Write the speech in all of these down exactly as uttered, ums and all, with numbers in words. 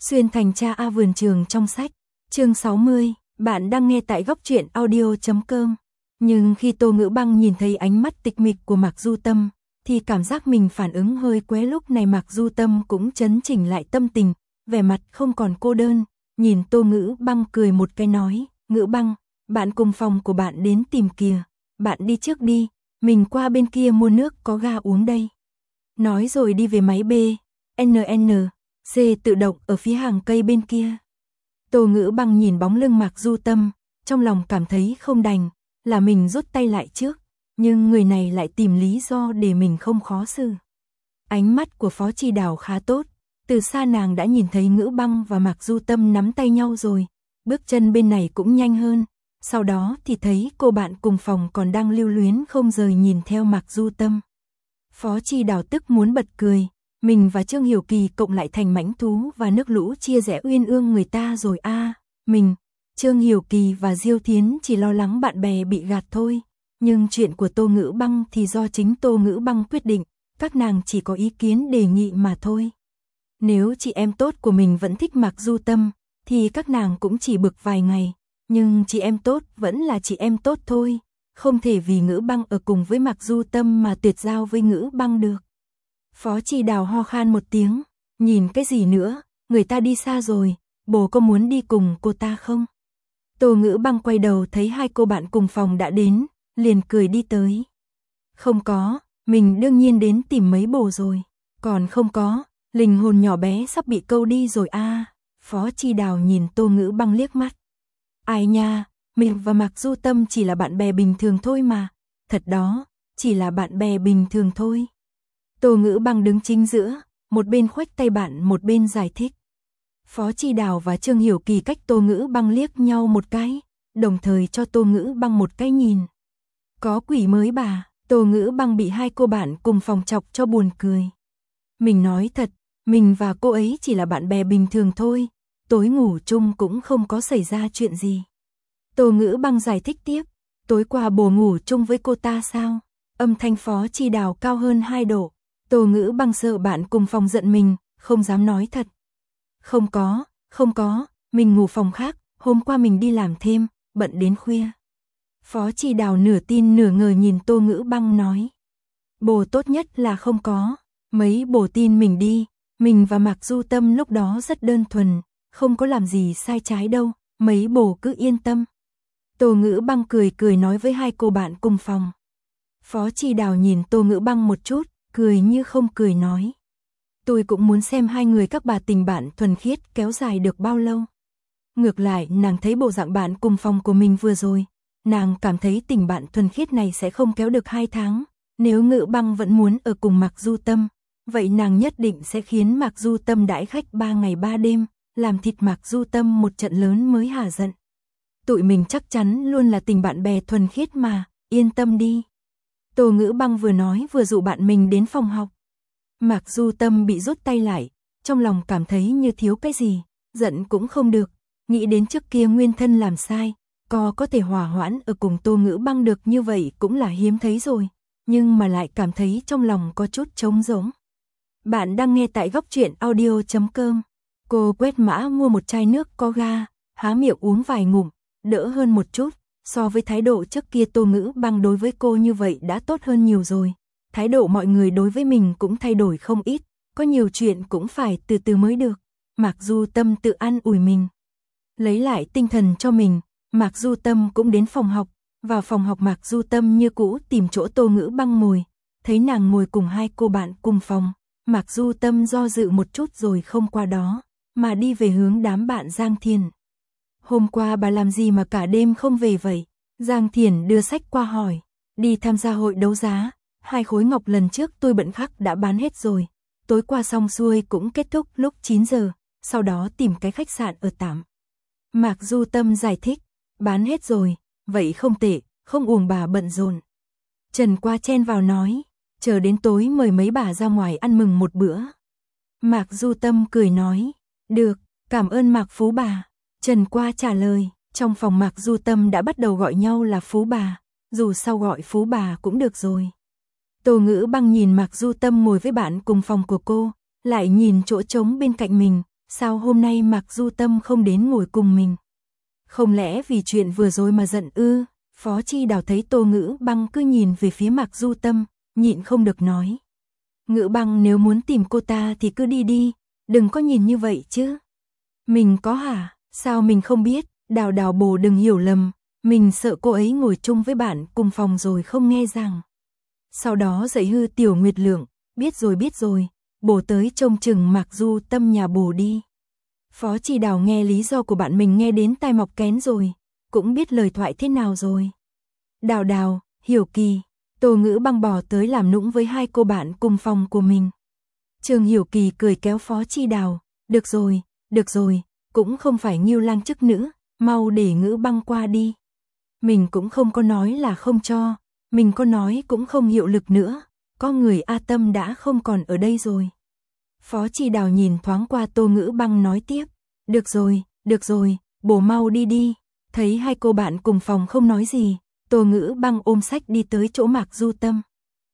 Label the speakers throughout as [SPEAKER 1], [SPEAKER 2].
[SPEAKER 1] Xuyên thành cha A vườn trường trong sách. Chương sáu mươi, bạn đang nghe tại góc truyện audio chấm com. Nhưng khi Tô Ngữ Băng nhìn thấy ánh mắt tịch mịch của Mạc Du Tâm, thì cảm giác mình phản ứng hơi quế. Lúc này Mạc Du Tâm cũng chấn chỉnh lại tâm tình, vẻ mặt không còn cô đơn, nhìn Tô Ngữ Băng cười một cái nói, Ngữ Băng, bạn cùng phòng của bạn đến tìm kìa, bạn đi trước đi, mình qua bên kia mua nước có ga uống đây. Nói rồi đi về máy B, en en C tự động ở phía hàng cây bên kia. Tô Ngữ Băng nhìn bóng lưng Mạc Du Tâm, trong lòng cảm thấy không đành, là mình rút tay lại trước, nhưng người này lại tìm lý do để mình không khó xử. Ánh mắt của Phó Chi Đào khá tốt, từ xa nàng đã nhìn thấy Ngữ Băng và Mạc Du Tâm nắm tay nhau rồi, bước chân bên này cũng nhanh hơn, sau đó thì thấy cô bạn cùng phòng còn đang lưu luyến không rời nhìn theo Mạc Du Tâm. Phó Chi Đào tức muốn bật cười, mình và Trương Hiểu Kỳ cộng lại thành mãnh thú và nước lũ chia rẽ uyên ương người ta rồi a. À, mình, Trương Hiểu Kỳ và Diêu Thiến chỉ lo lắng bạn bè bị gạt thôi, nhưng chuyện của Tô Ngữ Băng thì do chính Tô Ngữ Băng quyết định, các nàng chỉ có ý kiến đề nghị mà thôi. Nếu chị em tốt của mình vẫn thích Mạc Du Tâm, thì các nàng cũng chỉ bực vài ngày, nhưng chị em tốt vẫn là chị em tốt thôi, không thể vì Ngữ Băng ở cùng với Mạc Du Tâm mà tuyệt giao với Ngữ Băng được. Phó Chi Đào ho khan một tiếng, nhìn cái gì nữa, người ta đi xa rồi, bồ có muốn đi cùng cô ta không? Tô Ngữ Băng quay đầu thấy hai cô bạn cùng phòng đã đến, liền cười đi tới. Không có, mình đương nhiên đến tìm mấy bồ rồi, còn không có, linh hồn nhỏ bé sắp bị câu đi rồi a. À, Phó Chi Đào nhìn Tô Ngữ Băng liếc mắt. Ai nha, mình và Mạc Du Tâm chỉ là bạn bè bình thường thôi mà, thật đó, chỉ là bạn bè bình thường thôi. Tô Ngữ Băng đứng chính giữa, một bên khoách tay bạn một bên giải thích. Phó Chi Đào và Trương Hiểu Kỳ cách Tô Ngữ Băng liếc nhau một cái, đồng thời cho Tô Ngữ Băng một cái nhìn. Có quỷ mới bà, Tô Ngữ Băng bị hai cô bạn cùng phòng chọc cho buồn cười. Mình nói thật, mình và cô ấy chỉ là bạn bè bình thường thôi, tối ngủ chung cũng không có xảy ra chuyện gì. Tô Ngữ Băng giải thích tiếp, tối qua bồ ngủ chung với cô ta sao? Âm thanh Phó Chi Đào cao hơn hai độ. Tô Ngữ Băng sợ bạn cùng phòng giận mình, không dám nói thật. Không có, không có, mình ngủ phòng khác, hôm qua mình đi làm thêm, bận đến khuya. Phó Chi Đào nửa tin nửa ngờ nhìn Tô Ngữ Băng nói. Bồ tốt nhất là không có, mấy bồ tin mình đi, mình và Mạc Du Tâm lúc đó rất đơn thuần, không có làm gì sai trái đâu, mấy bồ cứ yên tâm. Tô Ngữ Băng cười cười nói với hai cô bạn cùng phòng. Phó Chi Đào nhìn Tô Ngữ Băng một chút, cười như không cười nói. Tôi cũng muốn xem hai người các bà tình bạn thuần khiết kéo dài được bao lâu. Ngược lại, nàng thấy bộ dạng bạn cùng phòng của mình vừa rồi, nàng cảm thấy tình bạn thuần khiết này sẽ không kéo được hai tháng. Nếu Ngữ Băng vẫn muốn ở cùng Mạc Du Tâm, vậy nàng nhất định sẽ khiến Mạc Du Tâm đãi khách ba ngày ba đêm, làm thịt Mạc Du Tâm một trận lớn mới hả giận. Tụi mình chắc chắn luôn là tình bạn bè thuần khiết mà, yên tâm đi. Tô Ngữ Băng vừa nói vừa dụ bạn mình đến phòng học. Mạc Du Tâm bị rút tay lại, trong lòng cảm thấy như thiếu cái gì, giận cũng không được, nghĩ đến trước kia nguyên thân làm sai, có có thể hòa hoãn ở cùng Tô Ngữ Băng được như vậy cũng là hiếm thấy rồi, nhưng mà lại cảm thấy trong lòng có chút trống rỗng. Bạn đang nghe tại góc truyện audio chấm com. Cô quét mã mua một chai nước có ga, há miệng uống vài ngụm, đỡ hơn một chút. So với thái độ trước kia Tô Ngữ Băng đối với cô như vậy đã tốt hơn nhiều rồi. Thái độ mọi người đối với mình cũng thay đổi không ít, có nhiều chuyện cũng phải từ từ mới được. Mạc Du Tâm tự an ủi mình. Lấy lại tinh thần cho mình, Mạc Du Tâm cũng đến phòng học. Vào phòng học Mạc Du Tâm như cũ tìm chỗ Tô Ngữ Băng ngồi. Thấy nàng ngồi cùng hai cô bạn cùng phòng, Mạc Du Tâm do dự một chút rồi không qua đó, mà đi về hướng đám bạn Giang Thiền. Hôm qua bà làm gì mà cả đêm không về vậy? Giang Thiền đưa sách qua hỏi. Đi tham gia hội đấu giá, hai khối ngọc lần trước tôi bận khắc đã bán hết rồi. Tối qua xong xuôi cũng kết thúc lúc chín giờ, sau đó tìm cái khách sạn ở tạm. Mạc Du Tâm giải thích, bán hết rồi, vậy không tệ, không uổng bà bận rộn. Trần Qua chen vào nói, chờ đến tối mời mấy bà ra ngoài ăn mừng một bữa. Mạc Du Tâm cười nói, được, cảm ơn Mạc Phú bà. Trần Qua trả lời, trong phòng Mạc Du Tâm đã bắt đầu gọi nhau là Phú bà, dù sau gọi Phú bà cũng được rồi. Tô Ngữ Băng nhìn Mạc Du Tâm ngồi với bạn cùng phòng của cô, lại nhìn chỗ trống bên cạnh mình, sao hôm nay Mạc Du Tâm không đến ngồi cùng mình? Không lẽ vì chuyện vừa rồi mà giận ư? Phó Chi Đào thấy Tô Ngữ Băng cứ nhìn về phía Mạc Du Tâm, nhịn không được nói. Ngữ Băng nếu muốn tìm cô ta thì cứ đi đi, đừng có nhìn như vậy chứ. Mình có hả? Sao mình không biết? Đào Đào bồ đừng hiểu lầm, mình sợ cô ấy ngồi chung với bạn cùng phòng rồi không nghe rằng. Sau đó dạy hư Tiểu Nguyệt Lượng, biết rồi biết rồi, bồ tới trông chừng Mạc Du Tâm nhà bồ đi. Phó Chi Đào nghe lý do của bạn mình nghe đến tai mọc kén rồi, cũng biết lời thoại thế nào rồi. Đào Đào, Hiểu Kỳ, Tô Ngữ Băng bò tới làm nũng với hai cô bạn cùng phòng của mình. Trương Hiểu Kỳ cười kéo Phó Chi Đào, được rồi, được rồi, cũng không phải Ngưu Lang chức nữa, mau để Ngữ Băng qua đi. Mình cũng không có nói là không cho, mình có nói cũng không hiệu lực nữa, có người A Tâm đã không còn ở đây rồi. Phó Chi Đào nhìn thoáng qua Tô Ngữ Băng nói tiếp, được rồi, được rồi, bồ mau đi đi. Thấy hai cô bạn cùng phòng không nói gì, Tô Ngữ Băng ôm sách đi tới chỗ Mạc Du Tâm.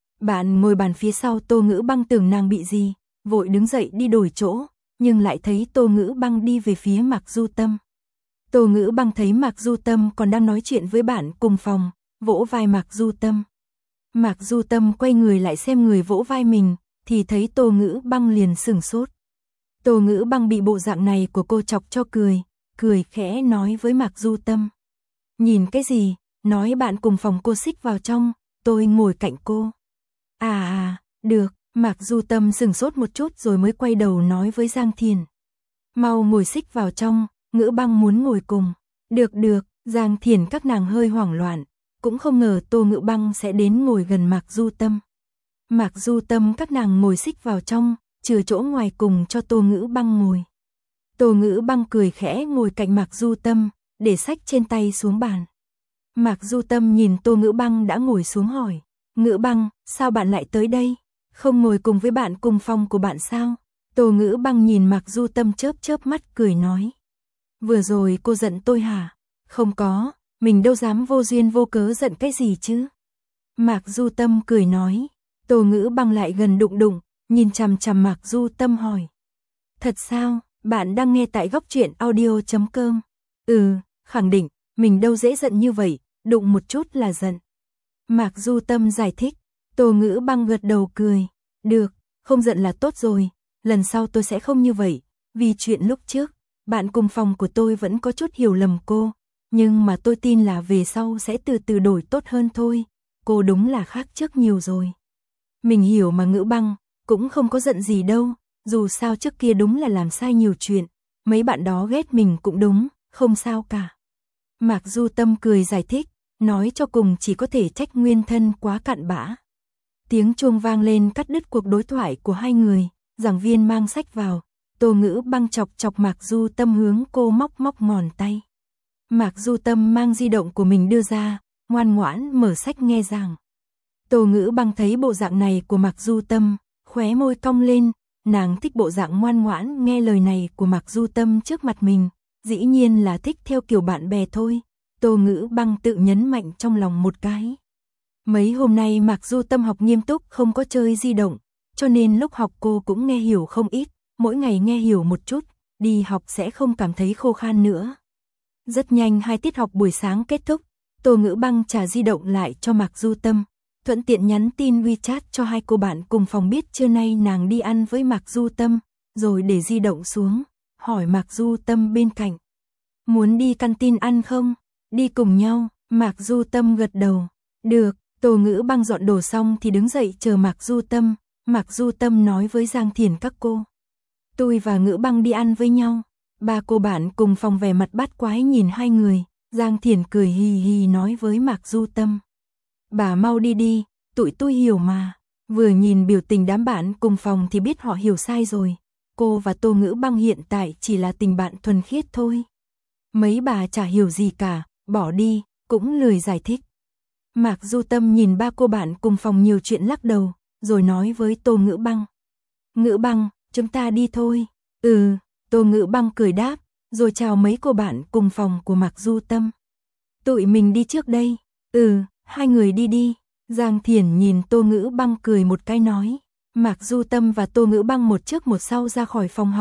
[SPEAKER 1] Bạn ngồi bàn phía sau Tô Ngữ Băng tưởng nàng bị gì, vội đứng dậy đi đổi chỗ, nhưng lại thấy Tô Ngữ Băng đi về phía Mạc Du Tâm. Tô Ngữ Băng thấy Mạc Du Tâm còn đang nói chuyện với bạn cùng phòng, vỗ vai Mạc Du Tâm. Mạc Du Tâm quay người lại xem người vỗ vai mình, thì thấy Tô Ngữ Băng liền sửng sốt. Tô Ngữ Băng bị bộ dạng này của cô chọc cho cười, cười khẽ nói với Mạc Du Tâm. Nhìn cái gì, nói bạn cùng phòng cô xích vào trong, tôi ngồi cạnh cô. À à, được, Mạc Du Tâm sửng sốt một chút rồi mới quay đầu nói với Giang Thiền. Mau ngồi xích vào trong, Ngữ Băng muốn ngồi cùng. Được được, Giang Thiền các nàng hơi hoảng loạn, cũng không ngờ Tô Ngữ Băng sẽ đến ngồi gần Mạc Du Tâm. Mạc Du Tâm các nàng ngồi xích vào trong, trừ chỗ ngoài cùng cho Tô Ngữ Băng ngồi. Tô Ngữ Băng cười khẽ ngồi cạnh Mạc Du Tâm, để sách trên tay xuống bàn. Mạc Du Tâm nhìn Tô Ngữ Băng đã ngồi xuống hỏi, Ngữ Băng, sao bạn lại tới đây? Không ngồi cùng với bạn cùng phòng của bạn sao? Tô Ngữ Băng nhìn Mạc Du Tâm chớp chớp mắt cười nói. Vừa rồi cô giận tôi hả? Không có, mình đâu dám vô duyên vô cớ giận cái gì chứ? Mạc Du Tâm cười nói. Tô Ngữ Băng lại gần đụng đụng, nhìn chằm chằm Mạc Du Tâm hỏi. Thật sao, bạn đang nghe tại góc truyện audio chấm com. Ừ, khẳng định, mình đâu dễ giận như vậy, đụng một chút là giận. Mạc Du Tâm giải thích. Tô Ngữ Băng gật đầu cười. Được, không giận là tốt rồi, lần sau tôi sẽ không như vậy, vì chuyện lúc trước, bạn cùng phòng của tôi vẫn có chút hiểu lầm cô, nhưng mà tôi tin là về sau sẽ từ từ đổi tốt hơn thôi, cô đúng là khác trước nhiều rồi. Mình hiểu mà Ngữ Băng, cũng không có giận gì đâu, dù sao trước kia đúng là làm sai nhiều chuyện, mấy bạn đó ghét mình cũng đúng, không sao cả. Mạc Du Tâm cười giải thích, nói cho cùng chỉ có thể trách nguyên thân quá cặn bã. Tiếng chuông vang lên cắt đứt cuộc đối thoại của hai người, giảng viên mang sách vào, Tô Ngữ Băng chọc chọc Mạc Du Tâm hướng cô móc móc ngón tay. Mạc Du Tâm mang di động của mình đưa ra, ngoan ngoãn mở sách nghe giảng. Tô Ngữ Băng thấy bộ dạng này của Mạc Du Tâm, khóe môi cong lên, nàng thích bộ dạng ngoan ngoãn nghe lời này của Mạc Du Tâm trước mặt mình, dĩ nhiên là thích theo kiểu bạn bè thôi. Tô Ngữ Băng tự nhấn mạnh trong lòng một cái. Mấy hôm nay Mạc Du Tâm học nghiêm túc không có chơi di động, cho nên lúc học cô cũng nghe hiểu không ít, mỗi ngày nghe hiểu một chút, đi học sẽ không cảm thấy khô khan nữa. Rất nhanh hai tiết học buổi sáng kết thúc, Tô Ngữ Băng trả di động lại cho Mạc Du Tâm, thuận tiện nhắn tin WeChat cho hai cô bạn cùng phòng biết trưa nay nàng đi ăn với Mạc Du Tâm, rồi để di động xuống, hỏi Mạc Du Tâm bên cạnh. Muốn đi canteen ăn không? Đi cùng nhau, Mạc Du Tâm gật đầu. Được, Tô Ngữ Băng dọn đồ xong thì đứng dậy chờ Mạc Du Tâm, Mạc Du Tâm nói với Giang Thiền các cô. Tôi và Ngữ Băng đi ăn với nhau. Ba cô bạn cùng phòng vẻ mặt bát quái nhìn hai người, Giang Thiền cười hì hì nói với Mạc Du Tâm. Bà mau đi đi, tụi tôi hiểu mà. Vừa nhìn biểu tình đám bạn cùng phòng thì biết họ hiểu sai rồi. Cô và Tô Ngữ Băng hiện tại chỉ là tình bạn thuần khiết thôi. Mấy bà chả hiểu gì cả, bỏ đi, cũng lười giải thích. Mạc Du Tâm nhìn ba cô bạn cùng phòng nhiều chuyện lắc đầu, rồi nói với Tô Ngữ Băng. Ngữ Băng, chúng ta đi thôi. Ừ, Tô Ngữ Băng cười đáp, rồi chào mấy cô bạn cùng phòng của Mạc Du Tâm. Tụi mình đi trước đây. Ừ, hai người đi đi. Giang Thiển nhìn Tô Ngữ Băng cười một cái nói. Mạc Du Tâm và Tô Ngữ Băng một trước một sau ra khỏi phòng học,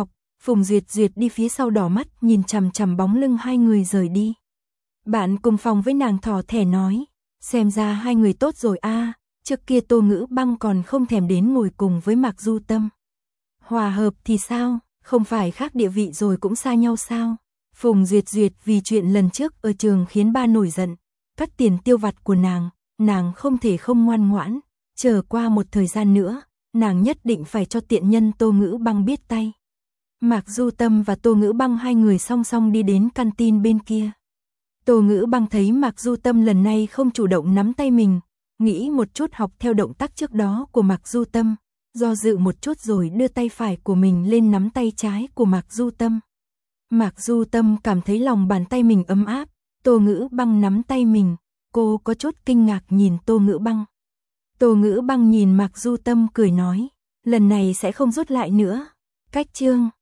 [SPEAKER 1] Phùng Duyệt Duyệt đi phía sau đỏ mắt nhìn chằm chằm bóng lưng hai người rời đi. Bạn cùng phòng với nàng thỏ thẻ nói, xem ra hai người tốt rồi a, trước kia Tô Ngữ Băng còn không thèm đến ngồi cùng với Mạc Du Tâm. Hòa hợp thì sao, không phải khác địa vị rồi cũng xa nhau sao? Phùng Duyệt Duyệt vì chuyện lần trước ở trường khiến ba nổi giận, cắt tiền tiêu vặt của nàng, nàng không thể không ngoan ngoãn, chờ qua một thời gian nữa, nàng nhất định phải cho tiện nhân Tô Ngữ Băng biết tay. Mạc Du Tâm và Tô Ngữ Băng hai người song song đi đến canteen bên kia. Tô Ngữ Băng thấy Mạc Du Tâm lần này không chủ động nắm tay mình, nghĩ một chút học theo động tác trước đó của Mạc Du Tâm, do dự một chút rồi đưa tay phải của mình lên nắm tay trái của Mạc Du Tâm. Mạc Du Tâm cảm thấy lòng bàn tay mình ấm áp, Tô Ngữ Băng nắm tay mình, cô có chút kinh ngạc nhìn Tô Ngữ Băng. Tô Ngữ Băng nhìn Mạc Du Tâm cười nói, lần này sẽ không rút lại nữa. Cách chương